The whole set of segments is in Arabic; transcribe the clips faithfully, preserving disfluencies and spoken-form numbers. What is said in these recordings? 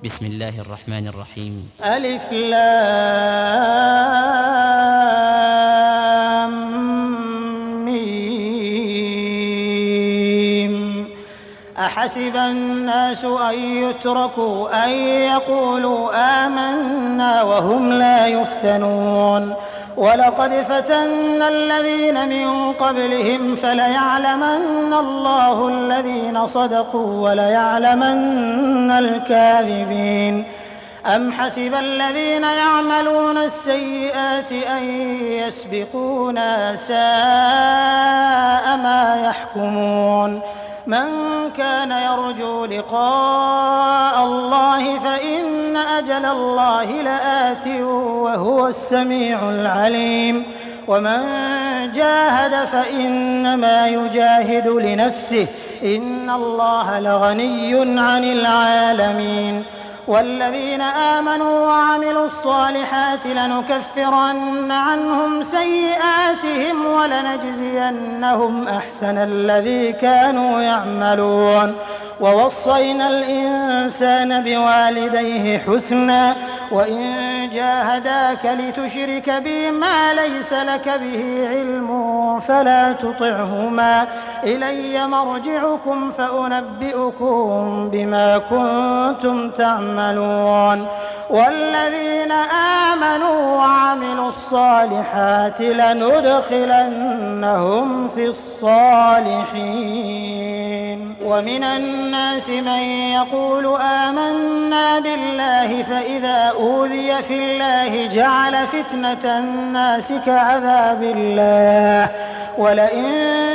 بسم الله الرحمن الرحيم. ألف لام ميم. أحسب الناس أن يتركوا أن يقولوا آمنا وهم لا يفتنون ولقد فتنا الذين من قبلهم فليعلمن الله الذين صدقوا وليعلمن الكاذبين. أم حسب الذين يعملون السيئات أن يسبقونا ساء ما يحكمون. من كان يرجو لقاء الله فإن أجل الله لآت وهو السميع العليم. ومن جاهد فإنما يجاهد لنفسه إن الله لغني عن العالمين. والذين آمنوا وعملوا الصالحات لنكفرن عنهم سيئاتهم ولنجزينهم أحسن الذي كانوا يعملون. ووصينا الإنسان بوالديه حسنا وإن جاهداك لتشرك بي ما ليس لك به علم فلا تطعهما إلي مرجعكم فأنبئكم بما كنتم تعملون. والذين آمنوا وعملوا الصالحات لندخلنهم في الصالحين. ومن الناس من يقول آمنا بالله فإذا أوذي في الله جعل فتنة الناس كعذاب الله ولئن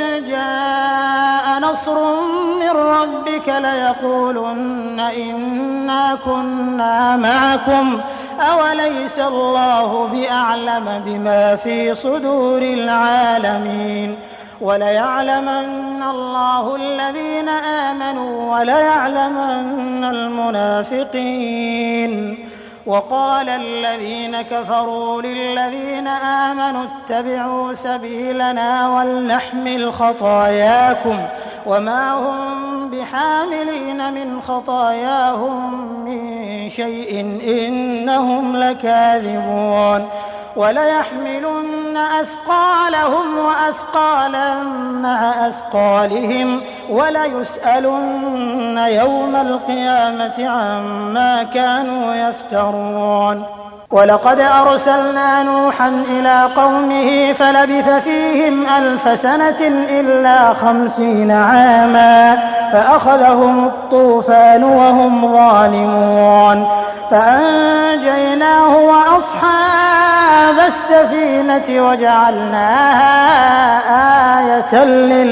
جاء نصر من ربك ليقولن إنا كنا معكم أوليس الله بأعلم بما في صدور العالمين. وليعلمن الله الذين آمنوا وليعلمن المنافقين. وقال الذين كفروا للذين آمنوا اتبعوا سبيلنا ولنحمل خطاياكم وما هم بحاملين من خطاياهم من شيء إنهم لكاذبون. وليحملن أثقالهم وأثقالا مع أثقالهم وليسألن يوم القيامة عما كانوا يفترون. ولقد أرسلنا نوحا إلى قومه فلبث فيهم ألف سنة إلا خمسين عاما فأخذهم الطوفان وهم ظالمون فأنجيناه وأصحاب السفينة وجعلناها آية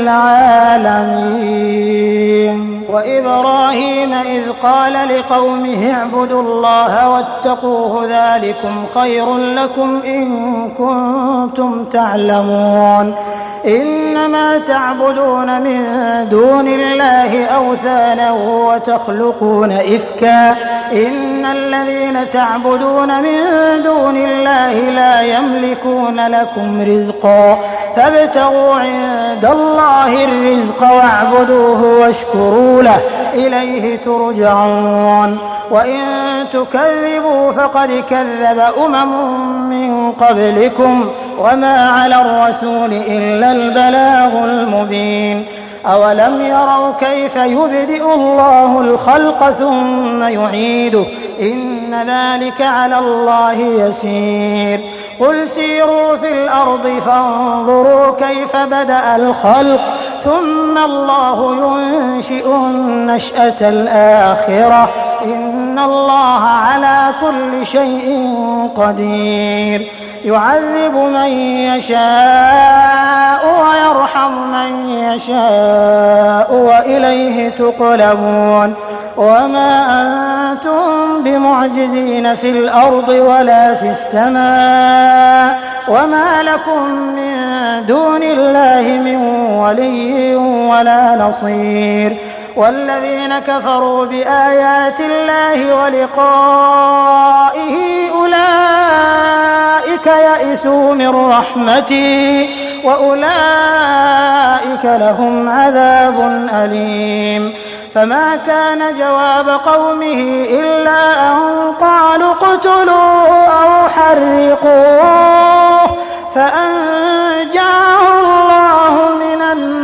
للعالمين. وإبراهيم إذ قال لقومه اعبدوا الله واتقوه ذلكم خير لكم إن كنتم تعلمون. إنما تعبدون من دون الله أوثانا وتخلقون إفكا إن الذين تعبدون من دون الله لا يملكون لكم رزقا فابتغوا عند الله الرزق واعبدوه واشكروا له إليه ترجعون. وإن تكذبوا فقد كذب أمم من قبلكم وما على الرسول إلا البلاغ المبين. أولم يروا كيف يبدئ الله الخلق ثم يعيده إن ذلك على الله يسير. قل سيروا في الأرض فانظروا كيف بدأ الخلق ثم الله ينشئ النشأة الآخرة إن الله على كل شيء قدير. يعذب من يشاء ويرحم من يشاء وإليه تقلبون. وما أنتم بمعجزين في الأرض ولا في السماء وما لكم من دون الله من ولي ولا نصير. والذين كفروا بآيات الله ولقائه أولئك يئسوا من رحمتي وأولئك لهم عذاب أليم. فما كان جواب قومه إلا اقتلوه أو حرقوه فأنجاه الله من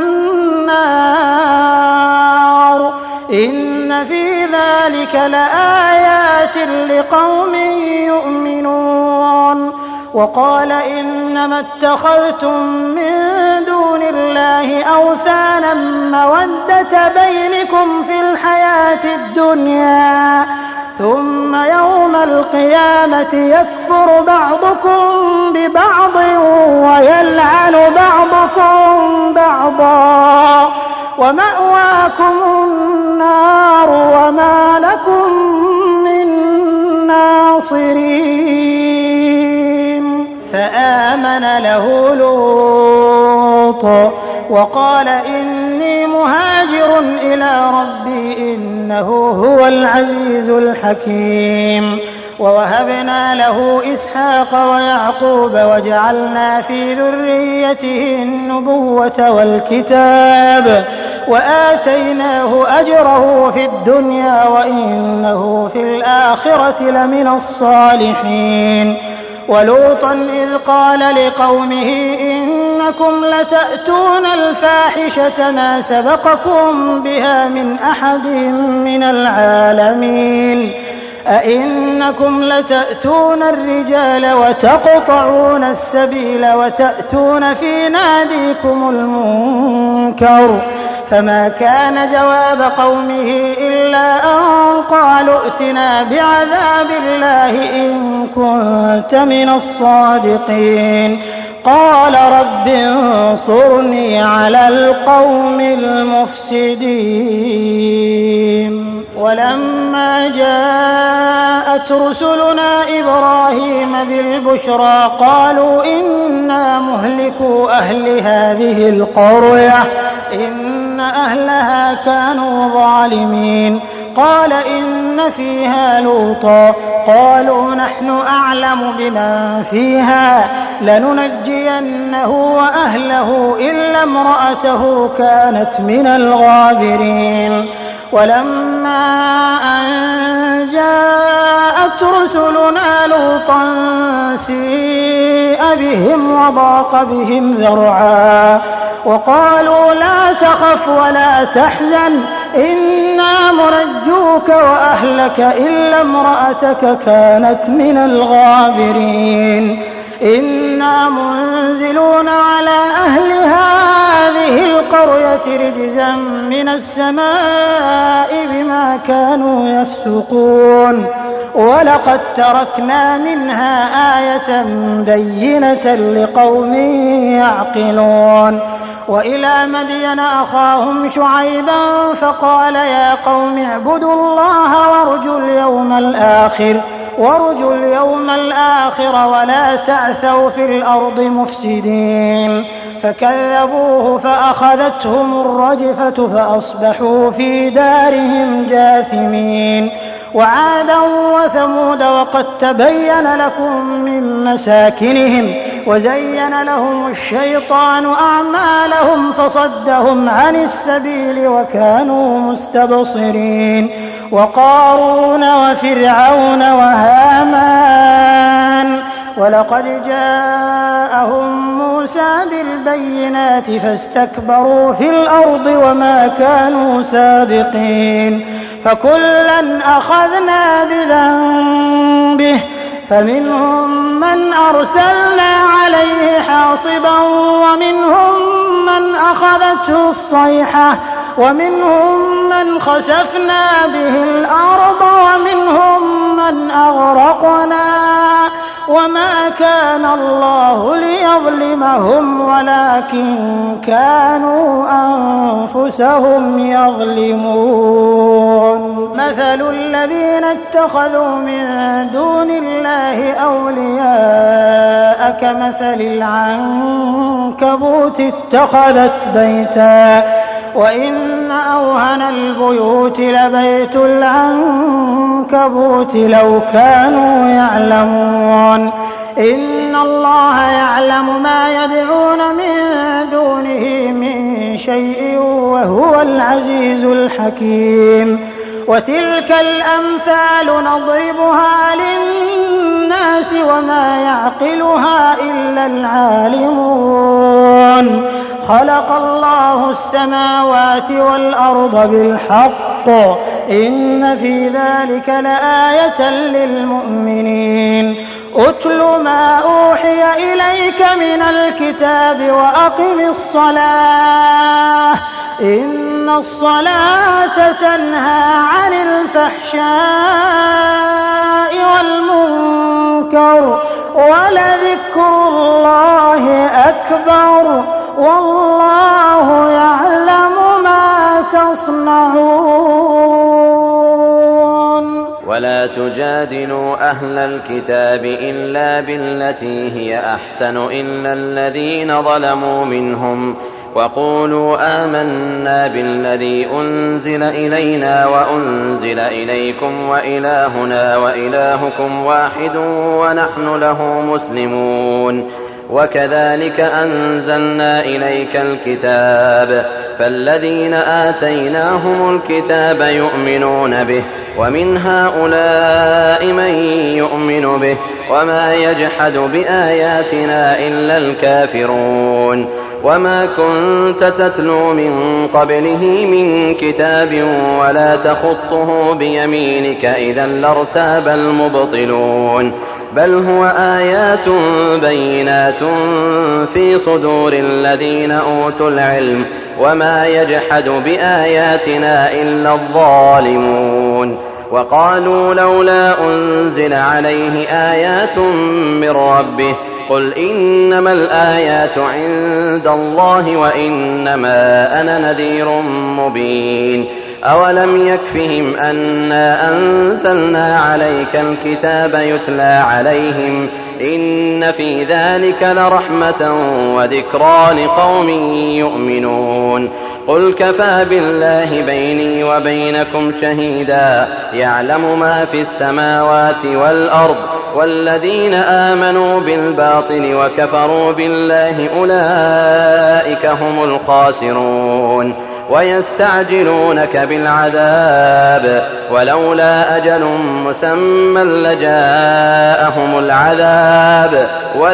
النار إن في ذلك لآيات لقوم يؤمنون. وقال إنما اتخذتم من دون الله أوثانا مودة بينكم في الحياة الدنيا ثم يوم القيامة يكفر بعضكم ببعض ويلعن بعضكم بعضا ومأواكم النار وما لكم من ناصرين. فآمن له لوط وقال إني مهاجر إلى ربي إنه هو العزيز الحكيم. ووهبنا له إسحاق ويعقوب وجعلنا في ذريته النبوة والكتاب وآتيناه أجره في الدنيا وإنه في الآخرة لمن الصالحين. ولوطا إذ قال لقومه إنكم لتأتون الفاحشة ما سبقكم بها من أحد من العالمين أئنكم لتأتون الرجال وتقطعون السبيل وتأتون في ناديكم المنكر. فما كان جواب قومه إلا أن قالوا ائتنا بعذاب الله إن كنت من الصادقين. قال رب انصرني على القوم المفسدين. ولما جاءت رسلنا إبراهيم بالبشرى قالوا إنا مهلكو أهل هذه القرية إن أهلها كانوا ظالمين. قال إن فيها لوطا قالوا نحن أعلم بمن فيها لننجينه وأهله إلا امرأته كانت من الغابرين. ولما أن جاءت رسلنا لوطا سيء بهم وضاق بهم ذرعا وقالوا لا تخف ولا تحزن إنا منجوك وأهلك إلا امرأتك كانت من الغابرين. إنا منزلون على أهل هذه القرية رجزا من السماء بما كانوا يفسقون. ولقد تركنا منها آية بينة لقوم يعقلون. وإلى مدين أخاهم شعيبا فقال يا قوم اعبدوا الله وارجوا اليوم الآخر وارجوا اليوم الآخر ولا تعثوا في الأرض مفسدين. فكذبوه فأخذتهم الرجفة فأصبحوا في دارهم جاثمين. وعادا وثمود وقد تبين لكم من مساكنهم وزين لهم الشيطان أعمالهم فصدهم عن السبيل وكانوا مستبصرين. وقارون وفرعون وهامان ولقد جاءهم موسى بالبينات فاستكبروا في الأرض وما كانوا سابقين. فكلا أخذنا بذنبه فمنهم من أرسلنا عليه حاصبا ومنهم من أخذته الصيحة ومنهم من خسفنا به الأرض ومنهم من أغرقنا وما كان الله ليظلمهم ولكن كانوا أنفسهم يظلمون. مثل الذين اتخذوا من دون الله أولياء كمثل العنكبوت اتخذت بيتا وإن أوهن البيوت لبيت العنكبوت لو كانوا يعلمون. إن الله يعلم ما يدعون من دونه من شيء وهو العزيز الحكيم. وتلك الأمثال نضربها للناس الناس وما يعقلها إلا العالمون. خلق الله السماوات والأرض بالحق إن في ذلك لآية للمؤمنين. أتل ما أوحي إليك من الكتاب وأقم الصلاة إن الصلاة تنهى عن الفحشاء والمنكر ولذكر الله أكبر والله يعلم ما تصنعون. ولا تجادلوا أهل الكتاب إلا بالتي هي أحسن إلا الذين ظلموا منهم وقولوا آمنا بالذي أنزل إلينا وأنزل إليكم وإلهنا وإلهكم واحد ونحن له مسلمون. وكذلك أنزلنا إليك الكتاب فالذين آتيناهم الكتاب يؤمنون به ومن هؤلاء من يؤمن به وما يجحد بآياتنا إلا الكافرون. وما كنت تتلو من قبله من كتاب ولا تخطه بيمينك إذا لارتاب المبطلون. بل هو آيات بينات في صدور الذين أوتوا العلم وما يجحد بآياتنا إلا الظالمون. وقالوا لولا أنزل عليه آيات من ربه قل إنما الآيات عند الله وإنما أنا نذير مبين. أولم يكفهم أنا أنزلنا عليك الكتاب يتلى عليهم إن في ذلك لرحمة وذكرى لقوم يؤمنون. قل كفى بالله بيني وبينكم شهيدا يعلم ما في السماوات والأرض والذين آمنوا بالباطل وكفروا بالله أولئك هم الخاسرون. ويستعجلونك بالعذاب ولولا أجل مسمى لجاءهم العذاب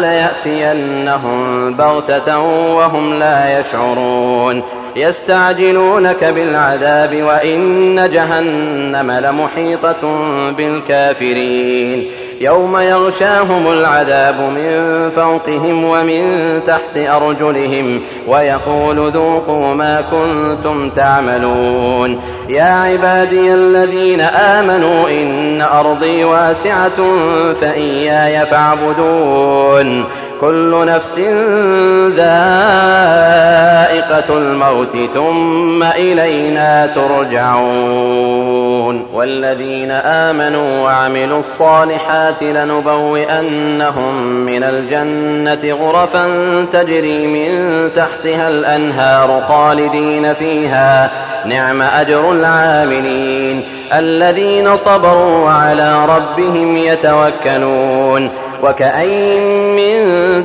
وليأتينهم بغتة وهم لا يشعرون. يستعجلونك بالعذاب وإن جهنم لمحيطة بالكافرين. يوم يغشاهم العذاب من فوقهم ومن تحت أرجلهم ويقول ذوقوا ما كنتم تعملون. يا عبادي الذين آمنوا إن أرضي واسعة فإياي فاعبدون. كل نفس ذائقة الموت ثم إلينا ترجعون. والذين آمنوا وعملوا الصالحات لنبوئنهم من الجنة غرفا تجري من تحتها الأنهار خالدين فيها نعم أجر العاملين الذين صبروا وعلى ربهم يتوكلون. وكأين من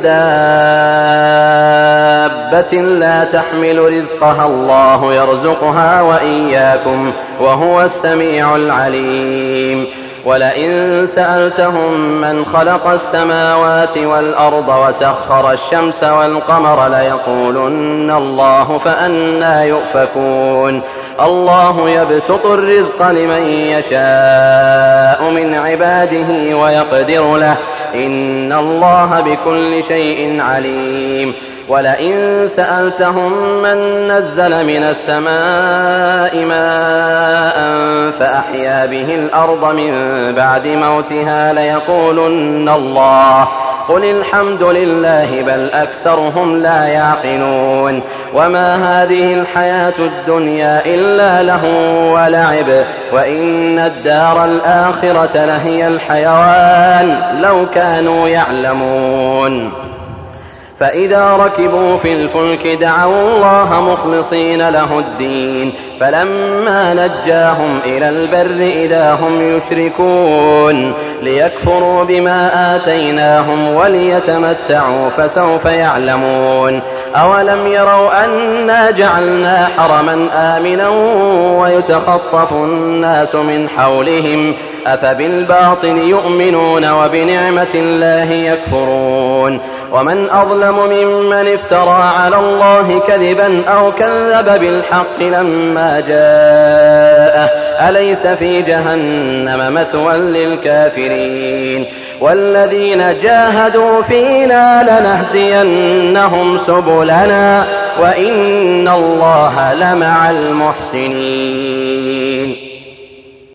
دابة لا تحمل رزقها الله يرزقها وإياكم وهو السميع العليم. ولئن سألتهم من خلق السماوات والأرض وسخر الشمس والقمر ليقولن الله فأنى يؤفكون. الله يبسط الرزق لمن يشاء من عباده ويقدر له إن الله بكل شيء عليم. ولئن سألتهم من نزل من السماء ماء فأحيا به الأرض من بعد موتها ليقولن الله قل الحمد لله بل أكثرهم لا يعقلون. وما هذه الحياة الدنيا إلا لهو ولعب وإن الدار الآخرة لهي الحيوان لو كانوا يعلمون. فإذا ركبوا في الفلك دعوا الله مخلصين له الدين فلما نجاهم إلى البر إذا هم يشركون ليكفروا بما آتيناهم وليتمتعوا فسوف يعلمون أولم يروا أنا جعلنا حرما آمنا ويتخطف الناس من حولهم أفبالباطل يؤمنون وبنعمة الله يكفرون ومن أظلم ممن افترى على الله كذبا أو كذب بالحق لما جاءه أليس في جهنم مثوى للكافرين والذين جاهدوا فينا لنهدينهم سبلنا وإن الله لمع المحسنين.